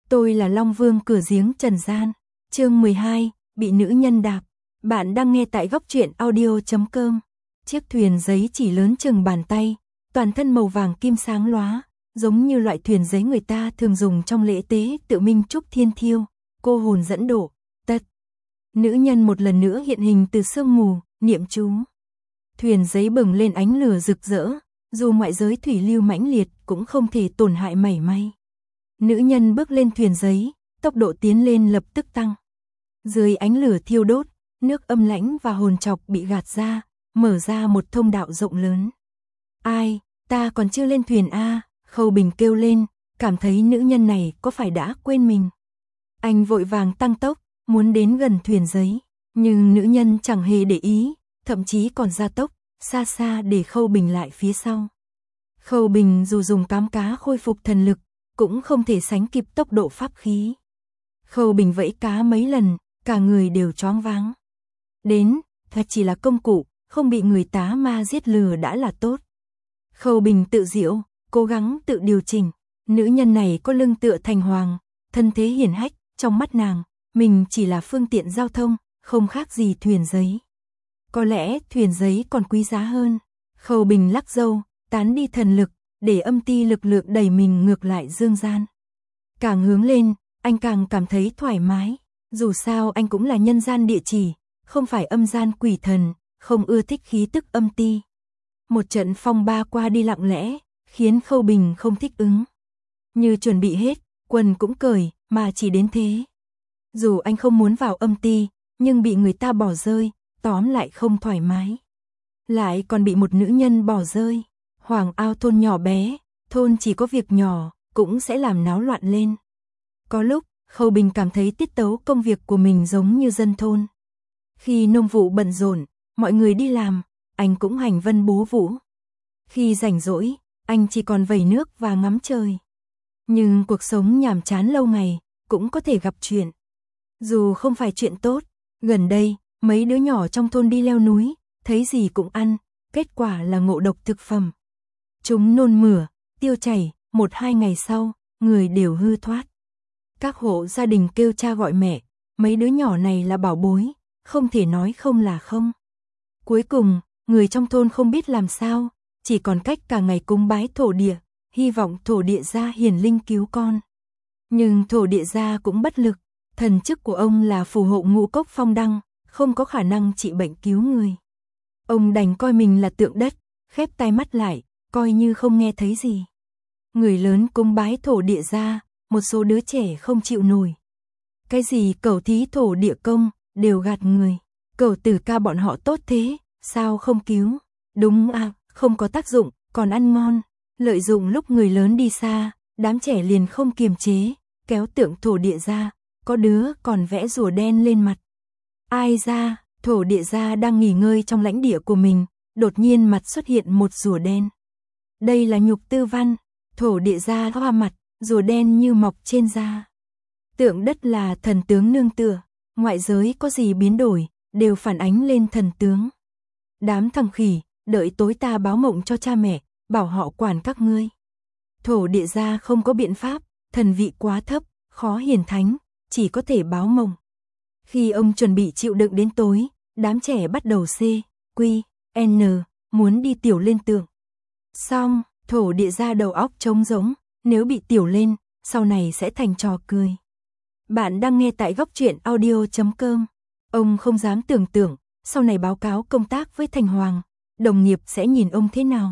Tôi là Long Vương cửa giếng trần gian. Chương 12, bị nữ nhân đạp. Bạn đang nghe tại góc truyện audio.com. Chiếc thuyền giấy chỉ lớn chừng bàn tay, toàn thân màu vàng kim sáng lóa, giống như loại thuyền giấy người ta thường dùng trong lễ tế tự minh chúc thiên thiêu, cô hồn dẫn độ, tật. Nữ nhân một lần nữa hiện hình từ sương mù, niệm chú. Thuyền giấy bừng lên ánh lửa rực rỡ, dù ngoại giới thủy lưu mãnh liệt cũng không thể tổn hại mảy may. Nữ nhân bước lên thuyền giấy, tốc độ tiến lên lập tức tăng. Dưới ánh lửa thiêu đốt, nước âm lãnh và hồn trọc bị gạt ra, mở ra một thông đạo rộng lớn. Ai, ta còn chưa lên thuyền a? Khâu Bình kêu lên, cảm thấy nữ nhân này có phải đã quên mình. Anh vội vàng tăng tốc, muốn đến gần thuyền giấy, nhưng nữ nhân chẳng hề để ý, thậm chí còn gia tốc, xa xa để Khâu Bình lại phía sau. Khâu Bình dù dùng cám cá khôi phục thần lực, cũng không thể sánh kịp tốc độ pháp khí. Khâu Bình vẫy cá mấy lần, cả người đều choáng váng. Đến, thật chỉ là công cụ, không bị người tá ma giết lừa đã là tốt. Khâu Bình tự giễu, cố gắng tự điều chỉnh. Nữ nhân này có lưng tựa thành hoàng, thân thế hiển hách, trong mắt nàng, mình chỉ là phương tiện giao thông, không khác gì thuyền giấy. Có lẽ thuyền giấy còn quý giá hơn. Khâu Bình lắc râu, tán đi thần lực, để âm ti lực lượng đẩy mình ngược lại dương gian. Càng hướng lên, anh càng cảm thấy thoải mái. Dù sao anh cũng là nhân gian địa chỉ, không phải âm gian quỷ thần, không ưa thích khí tức âm ti. Một trận phong ba qua đi lặng lẽ, khiến Khâu Bình không thích ứng. Như chuẩn bị hết, quần cũng cởi, mà chỉ đến thế. Dù anh không muốn vào âm ti, nhưng bị người ta bỏ rơi, tóm lại không thoải mái. Lại còn bị một nữ nhân bỏ rơi. Hoàng Ao thôn nhỏ bé, thôn chỉ có việc nhỏ, cũng sẽ làm náo loạn lên. Có lúc, Khâu Bình cảm thấy tiết tấu công việc của mình giống như dân thôn. Khi nông vụ bận rộn, mọi người đi làm, anh cũng hành vân bố vũ. Khi rảnh rỗi, anh chỉ còn vẩy nước và ngắm trời. Nhưng cuộc sống nhàm chán lâu ngày, cũng có thể gặp chuyện. Dù không phải chuyện tốt, gần đây, mấy đứa nhỏ trong thôn đi leo núi, thấy gì cũng ăn, kết quả là ngộ độc thực phẩm. Chúng nôn mửa, tiêu chảy, 1-2 ngày sau, người đều hư thoát. Các hộ gia đình kêu cha gọi mẹ, mấy đứa nhỏ này là bảo bối, không thể nói không là không. Cuối cùng, người trong thôn không biết làm sao, chỉ còn cách cả ngày cúng bái thổ địa, hy vọng thổ địa gia hiển linh cứu con. Nhưng thổ địa gia cũng bất lực, thần chức của ông là phù hộ ngũ cốc phong đăng, không có khả năng trị bệnh cứu người. Ông đành coi mình là tượng đất, khép tai mắt lại, coi như không nghe thấy gì. Người lớn cúng bái thổ địa gia, một số đứa trẻ không chịu nổi. Cái gì cẩu thí thổ địa công, đều gạt người. Cẩu tử ca bọn họ tốt thế, sao không cứu? Đúng à, không có tác dụng, còn ăn ngon. Lợi dụng lúc người lớn đi xa, đám trẻ liền không kiềm chế, kéo tượng thổ địa ra, có đứa còn vẽ rùa đen lên mặt. Ai ra, thổ địa gia đang nghỉ ngơi trong lãnh địa của mình, đột nhiên mặt xuất hiện một rùa đen. Đây là nhục tư văn, thổ địa gia hoa mặt, rùa đen như mọc trên da. Tượng đất là thần tướng nương tựa, ngoại giới có gì biến đổi, đều phản ánh lên thần tướng. Đám thằng khỉ, đợi tối ta báo mộng cho cha mẹ, bảo họ quản các ngươi. Thổ địa gia không có biện pháp, thần vị quá thấp, khó hiển thánh, chỉ có thể báo mộng. Khi ông chuẩn bị chịu đựng đến tối, đám trẻ bắt đầu C, Q, N, muốn đi tiểu lên tượng. Xong, thổ địa gia đầu óc trống rỗng, nếu bị tiểu lên, sau này sẽ thành trò cười. Bạn đang nghe tại góc truyện audio.com. Ông không dám tưởng tượng, sau này báo cáo công tác với Thành Hoàng, đồng nghiệp sẽ nhìn ông thế nào.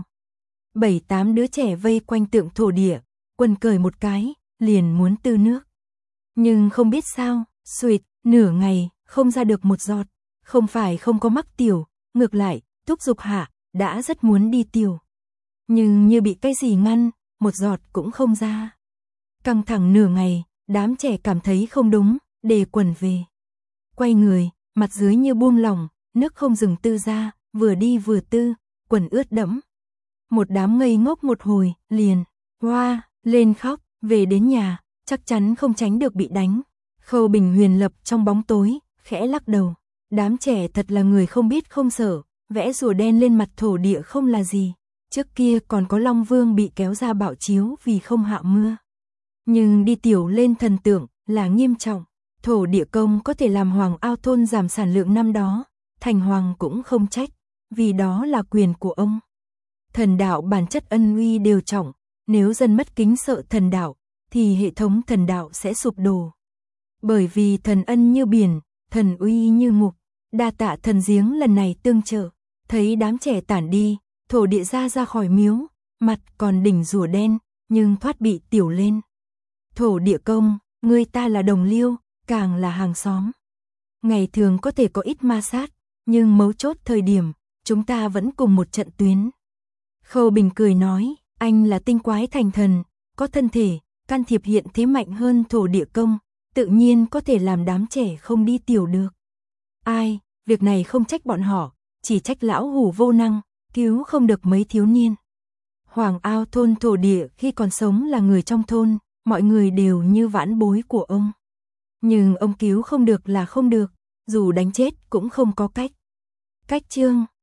7-8 đứa trẻ vây quanh tượng thổ địa, quần cởi một cái, liền muốn tư nước. Nhưng không biết sao, xuỵt, nửa ngày, không ra được một giọt. Không phải không có mắc tiểu, ngược lại, thúc giục hạ, đã rất muốn đi tiểu. Nhưng như bị cái gì ngăn, một giọt cũng không ra. Căng thẳng nửa ngày, đám trẻ cảm thấy không đúng, đề quần về. Quay người, mặt dưới như buông lỏng, nước không dừng tư ra, vừa đi vừa tư, quần ướt đẫm. Một đám ngây ngốc một hồi, liền, hoa, lên khóc, về đến nhà, chắc chắn không tránh được bị đánh. Khâu Bình huyền lập trong bóng tối, khẽ lắc đầu. Đám trẻ thật là người không biết không sợ, vẽ rùa đen lên mặt thổ địa không là gì. Trước kia còn có Long Vương bị kéo ra bạo chiếu vì không hạ mưa. Nhưng đi tiểu lên thần tượng là nghiêm trọng. Thổ địa công có thể làm Hoàng Ao thôn giảm sản lượng năm đó, thành hoàng cũng không trách, vì đó là quyền của ông. Thần đạo bản chất ân uy đều trọng, nếu dân mất kính sợ thần đạo, thì hệ thống thần đạo sẽ sụp đổ. Bởi vì thần ân như biển, thần uy như ngục, đa tạ thần giếng lần này tương trợ, thấy đám trẻ tản đi, thổ địa ra khỏi miếu, mặt còn đỉnh rùa đen, nhưng thoát bị tiểu lên. Thổ địa công, người ta là đồng liêu, càng là hàng xóm. Ngày thường có thể có ít ma sát, nhưng mấu chốt thời điểm, chúng ta vẫn cùng một trận tuyến. Khâu Bình cười nói, anh là tinh quái thành thần, có thân thể, can thiệp hiện thế mạnh hơn thổ địa công, tự nhiên có thể làm đám trẻ không đi tiểu được. Ai, việc này không trách bọn họ, chỉ trách lão hủ vô năng, cứu không được mấy thiếu niên. Hoàng Ao thôn thổ địa khi còn sống là người trong thôn, mọi người đều như vãn bối của ông. Nhưng ông cứu không được là không được, dù đánh chết cũng không có cách. Cách chương